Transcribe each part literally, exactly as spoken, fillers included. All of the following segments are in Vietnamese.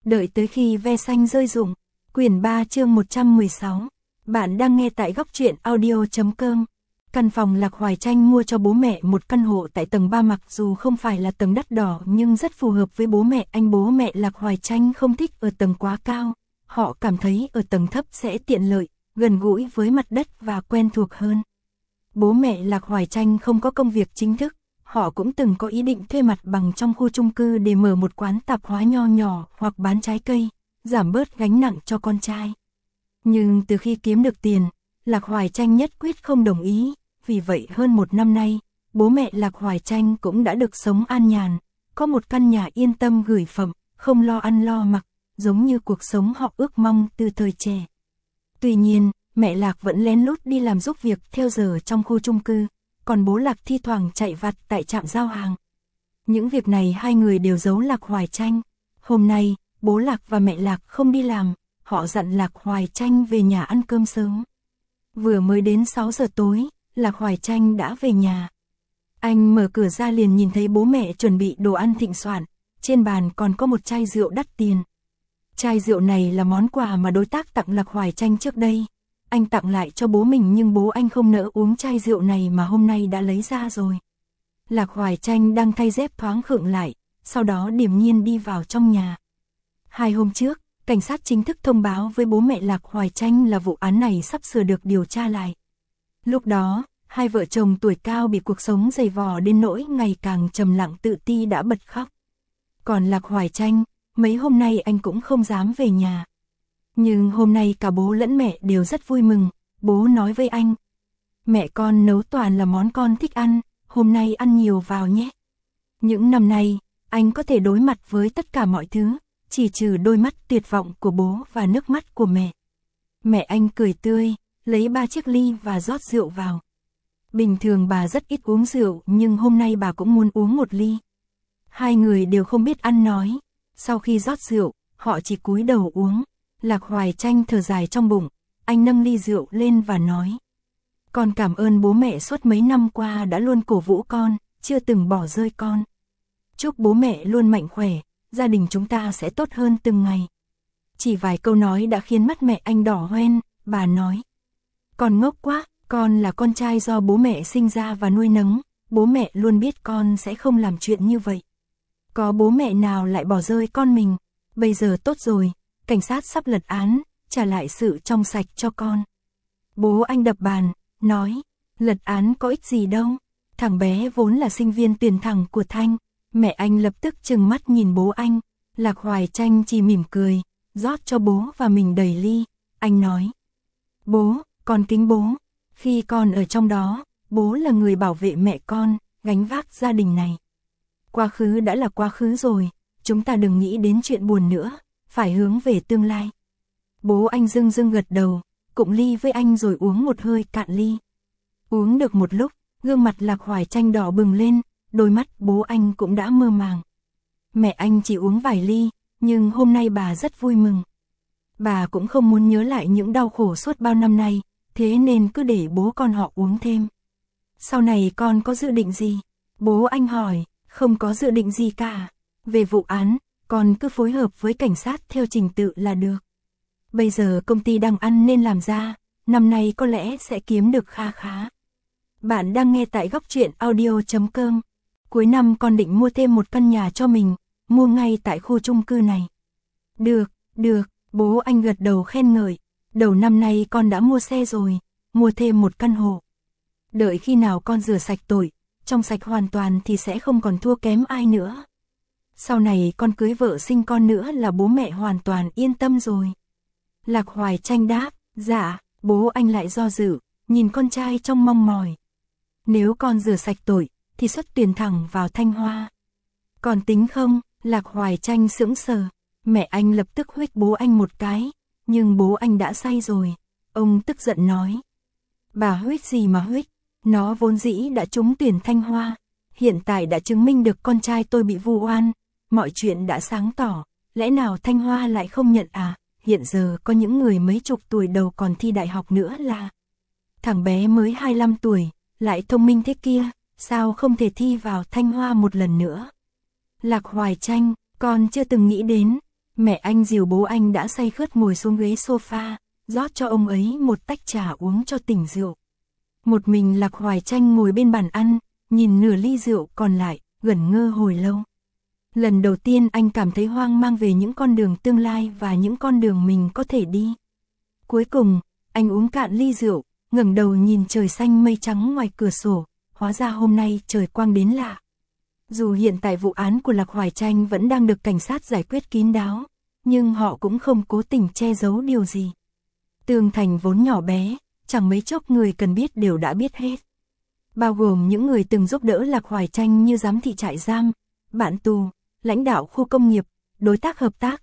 Đợi tới khi ve xanh rơi rụng. Quyển ba chương một trăm mười sáu. Bạn đang nghe tại góc truyện audio.com. Căn phòng Lạc Hoài Tranh mua cho bố mẹ một căn hộ tại tầng ba, mặc dù không phải là tầng đắt đỏ nhưng rất phù hợp với bố mẹ anh. Bố mẹ Lạc Hoài Tranh không thích ở tầng quá cao, họ cảm thấy ở tầng thấp sẽ tiện lợi, gần gũi với mặt đất và quen thuộc hơn. Bố mẹ Lạc Hoài Tranh không có công việc chính thức, họ cũng từng có ý định thuê mặt bằng trong khu chung cư để mở một quán tạp hóa nho nhỏ hoặc bán trái cây, giảm bớt gánh nặng cho con trai. Nhưng từ khi kiếm được tiền, Lạc Hoài Tranh nhất quyết không đồng ý, vì vậy hơn một năm nay, bố mẹ Lạc Hoài Tranh cũng đã được sống an nhàn, có một căn nhà yên tâm gửi phẩm, không lo ăn lo mặc, giống như cuộc sống họ ước mong từ thời trẻ. Tuy nhiên, mẹ Lạc vẫn lén lút đi làm giúp việc theo giờ trong khu chung cư, còn bố Lạc thi thoảng chạy vặt tại trạm giao hàng. Những việc này hai người đều giấu Lạc Hoài Tranh. Hôm nay, bố Lạc và mẹ Lạc không đi làm, họ dặn Lạc Hoài Tranh về nhà ăn cơm sớm. Vừa mới đến sáu giờ tối, Lạc Hoài Tranh đã về nhà. Anh mở cửa ra liền nhìn thấy bố mẹ chuẩn bị đồ ăn thịnh soạn, trên bàn còn có một chai rượu đắt tiền. Chai rượu này là món quà mà đối tác tặng Lạc Hoài Tranh trước đây. Anh tặng lại cho bố mình nhưng bố anh không nỡ uống chai rượu này mà hôm nay đã lấy ra rồi. Lạc Hoài Tranh đang thay dép thoáng khựng lại, sau đó điềm nhiên đi vào trong nhà. Hai hôm trước, cảnh sát chính thức thông báo với bố mẹ Lạc Hoài Tranh là vụ án này sắp sửa được điều tra lại. Lúc đó, hai vợ chồng tuổi cao bị cuộc sống dày vò đến nỗi ngày càng trầm lặng tự ti đã bật khóc. Còn Lạc Hoài Tranh, mấy hôm nay anh cũng không dám về nhà. Nhưng hôm nay cả bố lẫn mẹ đều rất vui mừng, bố nói với anh. Mẹ con nấu toàn là món con thích ăn, hôm nay ăn nhiều vào nhé. Những năm nay, anh có thể đối mặt với tất cả mọi thứ, chỉ trừ đôi mắt tuyệt vọng của bố và nước mắt của mẹ. Mẹ anh cười tươi, lấy ba chiếc ly và rót rượu vào. Bình thường bà rất ít uống rượu nhưng hôm nay bà cũng muốn uống một ly. Hai người đều không biết ăn nói, sau khi rót rượu, họ chỉ cúi đầu uống. Lạc Hoài Tranh thở dài trong bụng, anh nâng ly rượu lên và nói. Con cảm ơn bố mẹ suốt mấy năm qua đã luôn cổ vũ con, chưa từng bỏ rơi con. Chúc bố mẹ luôn mạnh khỏe, gia đình chúng ta sẽ tốt hơn từng ngày. Chỉ vài câu nói đã khiến mắt mẹ anh đỏ hoe, bà nói. Con ngốc quá, con là con trai do bố mẹ sinh ra và nuôi nấng, bố mẹ luôn biết con sẽ không làm chuyện như vậy. Có bố mẹ nào lại bỏ rơi con mình, bây giờ tốt rồi. Cảnh sát sắp lật án, trả lại sự trong sạch cho con. Bố anh đập bàn, nói, lật án có ích gì đâu, thằng bé vốn là sinh viên tuyển thẳng của Thanh. Mẹ anh lập tức trừng mắt nhìn bố anh, Lạc Hoài Tranh chỉ mỉm cười, rót cho bố và mình đầy ly. Anh nói, bố, con kính bố, khi con ở trong đó, bố là người bảo vệ mẹ con, gánh vác gia đình này. Quá khứ đã là quá khứ rồi, chúng ta đừng nghĩ đến chuyện buồn nữa. Phải hướng về tương lai. Bố anh dưng dưng gật đầu, cụng ly với anh rồi uống một hơi cạn ly. Uống được một lúc, gương mặt Lạc Hoài Tranh đỏ bừng lên, đôi mắt bố anh cũng đã mơ màng. Mẹ anh chỉ uống vài ly, nhưng hôm nay bà rất vui mừng. Bà cũng không muốn nhớ lại những đau khổ suốt bao năm nay, thế nên cứ để bố con họ uống thêm. Sau này con có dự định gì? Bố anh hỏi, không có dự định gì cả. Về vụ án, con cứ phối hợp với cảnh sát theo trình tự là được. Bây giờ công ty đang ăn nên làm ra, năm nay có lẽ sẽ kiếm được kha khá. Bạn đang nghe tại góc truyện audio.com. Cuối năm con định mua thêm một căn nhà cho mình, mua ngay tại khu chung cư này. Được, được, bố anh gật đầu khen ngợi. Đầu năm nay con đã mua xe rồi, mua thêm một căn hộ. Đợi khi nào con rửa sạch tội, trong sạch hoàn toàn thì sẽ không còn thua kém ai nữa. Sau này con cưới vợ sinh con nữa là bố mẹ hoàn toàn yên tâm rồi. Lạc Hoài Tranh đáp, dạ. Bố anh lại do dự, nhìn con trai trong mong mỏi. Nếu con rửa sạch tội, thì xuất tuyển thẳng vào Thanh Hoa. Còn tính không? Lạc Hoài Tranh sững sờ. Mẹ anh lập tức huých bố anh một cái, nhưng bố anh đã say rồi. Ông tức giận nói. Bà huých gì mà huých, nó vốn dĩ đã trúng tuyển Thanh Hoa. Hiện tại đã chứng minh được con trai tôi bị vu oan. Mọi chuyện đã sáng tỏ, lẽ nào Thanh Hoa lại không nhận à? Hiện giờ có những người mấy chục tuổi đầu còn thi đại học nữa là. Thằng bé mới hai mươi lăm tuổi, lại thông minh thế kia, sao không thể thi vào Thanh Hoa một lần nữa? Lạc Hoài Tranh, con chưa từng nghĩ đến. Mẹ anh dìu bố anh đã say khướt ngồi xuống ghế sofa, rót cho ông ấy một tách trà uống cho tỉnh rượu. Một mình Lạc Hoài Tranh ngồi bên bàn ăn, nhìn nửa ly rượu còn lại, ngẩn ngơ hồi lâu. Lần đầu tiên anh cảm thấy hoang mang về những con đường tương lai và những con đường mình có thể đi. Cuối cùng, anh uống cạn ly rượu, ngẩng đầu nhìn trời xanh mây trắng ngoài cửa sổ, hóa ra hôm nay trời quang đến lạ. Dù hiện tại vụ án của Lạc Hoài Tranh vẫn đang được cảnh sát giải quyết kín đáo, nhưng họ cũng không cố tình che giấu điều gì. Tường thành vốn nhỏ bé, chẳng mấy chốc người cần biết đều đã biết hết. Bao gồm những người từng giúp đỡ Lạc Hoài Tranh như giám thị trại giam, bạn tù, lãnh đạo khu công nghiệp, đối tác hợp tác,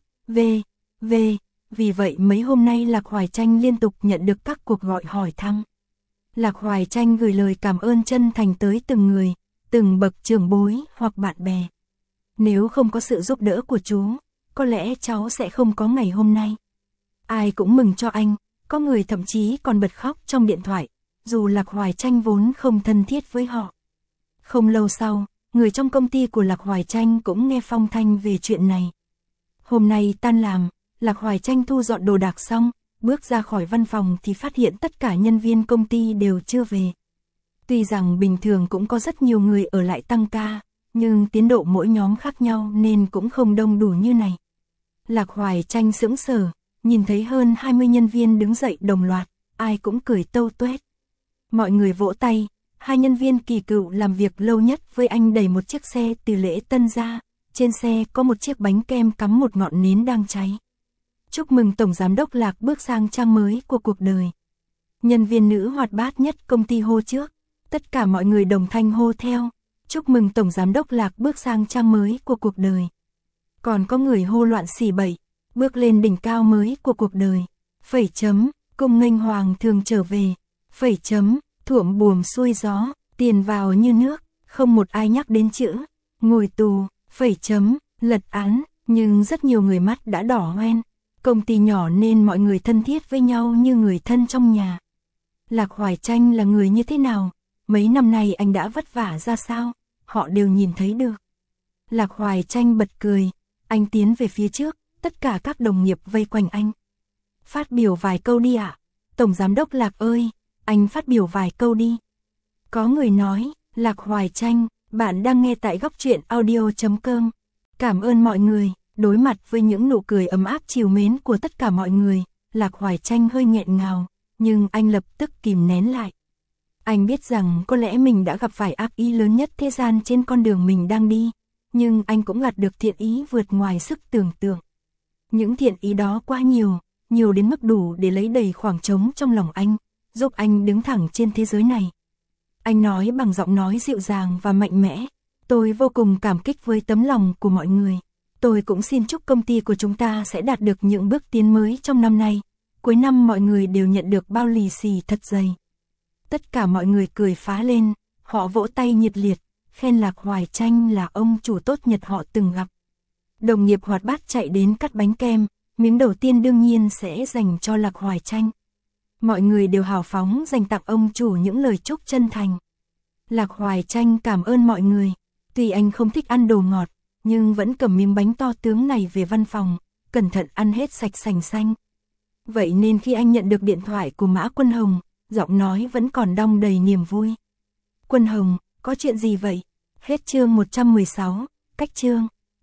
v.v. Vì vậy mấy hôm nay Lạc Hoài Tranh liên tục nhận được các cuộc gọi hỏi thăm. Lạc Hoài Tranh gửi lời cảm ơn chân thành tới từng người, từng bậc trưởng bối hoặc bạn bè. Nếu không có sự giúp đỡ của chú, có lẽ cháu sẽ không có ngày hôm nay. Ai cũng mừng cho anh, có người thậm chí còn bật khóc trong điện thoại, dù Lạc Hoài Tranh vốn không thân thiết với họ. Không lâu sau, người trong công ty của Lạc Hoài Tranh cũng nghe phong thanh về chuyện này. Hôm nay tan làm, Lạc Hoài Tranh thu dọn đồ đạc xong, bước ra khỏi văn phòng thì phát hiện tất cả nhân viên công ty đều chưa về. Tuy rằng bình thường cũng có rất nhiều người ở lại tăng ca, nhưng tiến độ mỗi nhóm khác nhau nên cũng không đông đủ như này. Lạc Hoài Tranh sững sờ, nhìn thấy hơn hai mươi nhân viên đứng dậy đồng loạt, ai cũng cười tâu tuét. Mọi người vỗ tay, hai nhân viên kỳ cựu làm việc lâu nhất với anh đẩy một chiếc xe từ lễ tân ra, trên xe có một chiếc bánh kem cắm một ngọn nến đang cháy. Chúc mừng Tổng Giám đốc Lạc bước sang trang mới của cuộc đời. Nhân viên nữ hoạt bát nhất công ty hô trước, tất cả mọi người đồng thanh hô theo, chúc mừng Tổng Giám đốc Lạc bước sang trang mới của cuộc đời. Còn có người hô loạn xỉ bậy, bước lên đỉnh cao mới của cuộc đời. Phẩy chấm, cung nghênh hoàng thường trở về. Phẩy chấm, thuộm buồm xuôi gió, tiền vào như nước, không một ai nhắc đến chữ ngồi tù. Phẩy chấm, lật án, nhưng rất nhiều người mắt đã đỏ hoe. Công ty nhỏ nên mọi người thân thiết với nhau như người thân trong nhà. Lạc Hoài Tranh là người như thế nào? Mấy năm nay anh đã vất vả ra sao? Họ đều nhìn thấy được. Lạc Hoài Tranh bật cười, anh tiến về phía trước, tất cả các đồng nghiệp vây quanh anh. Phát biểu vài câu đi ạ. Tổng Giám đốc Lạc ơi, anh phát biểu vài câu đi. Có người nói, Lạc Hoài Tranh, bạn đang nghe tại góc truyện audio chấm com. Cảm ơn mọi người. Đối mặt với những nụ cười ấm áp trìu mến của tất cả mọi người, Lạc Hoài Tranh hơi nghẹn ngào, nhưng anh lập tức kìm nén lại. Anh biết rằng có lẽ mình đã gặp phải ác ý lớn nhất thế gian trên con đường mình đang đi, nhưng anh cũng gặt được thiện ý vượt ngoài sức tưởng tượng. Những thiện ý đó quá nhiều, nhiều đến mức đủ để lấy đầy khoảng trống trong lòng anh, giúp anh đứng thẳng trên thế giới này. Anh nói bằng giọng nói dịu dàng và mạnh mẽ, tôi vô cùng cảm kích với tấm lòng của mọi người. Tôi cũng xin chúc công ty của chúng ta sẽ đạt được những bước tiến mới trong năm nay. Cuối năm mọi người đều nhận được bao lì xì thật dày. Tất cả mọi người cười phá lên, họ vỗ tay nhiệt liệt, khen Lạc Hoài Tranh là ông chủ tốt nhất họ từng gặp. Đồng nghiệp hoạt bát chạy đến cắt bánh kem, miếng đầu tiên đương nhiên sẽ dành cho Lạc Hoài Tranh. Mọi người đều hào phóng dành tặng ông chủ những lời chúc chân thành. Lạc Hoài Tranh cảm ơn mọi người, tuy anh không thích ăn đồ ngọt, nhưng vẫn cầm miếng bánh to tướng này về văn phòng, cẩn thận ăn hết sạch sành xanh. Vậy nên khi anh nhận được điện thoại của Mã Quân Hồng, giọng nói vẫn còn đong đầy niềm vui. Quân Hồng, có chuyện gì vậy? Hết chương một trăm mười sáu, cách chương.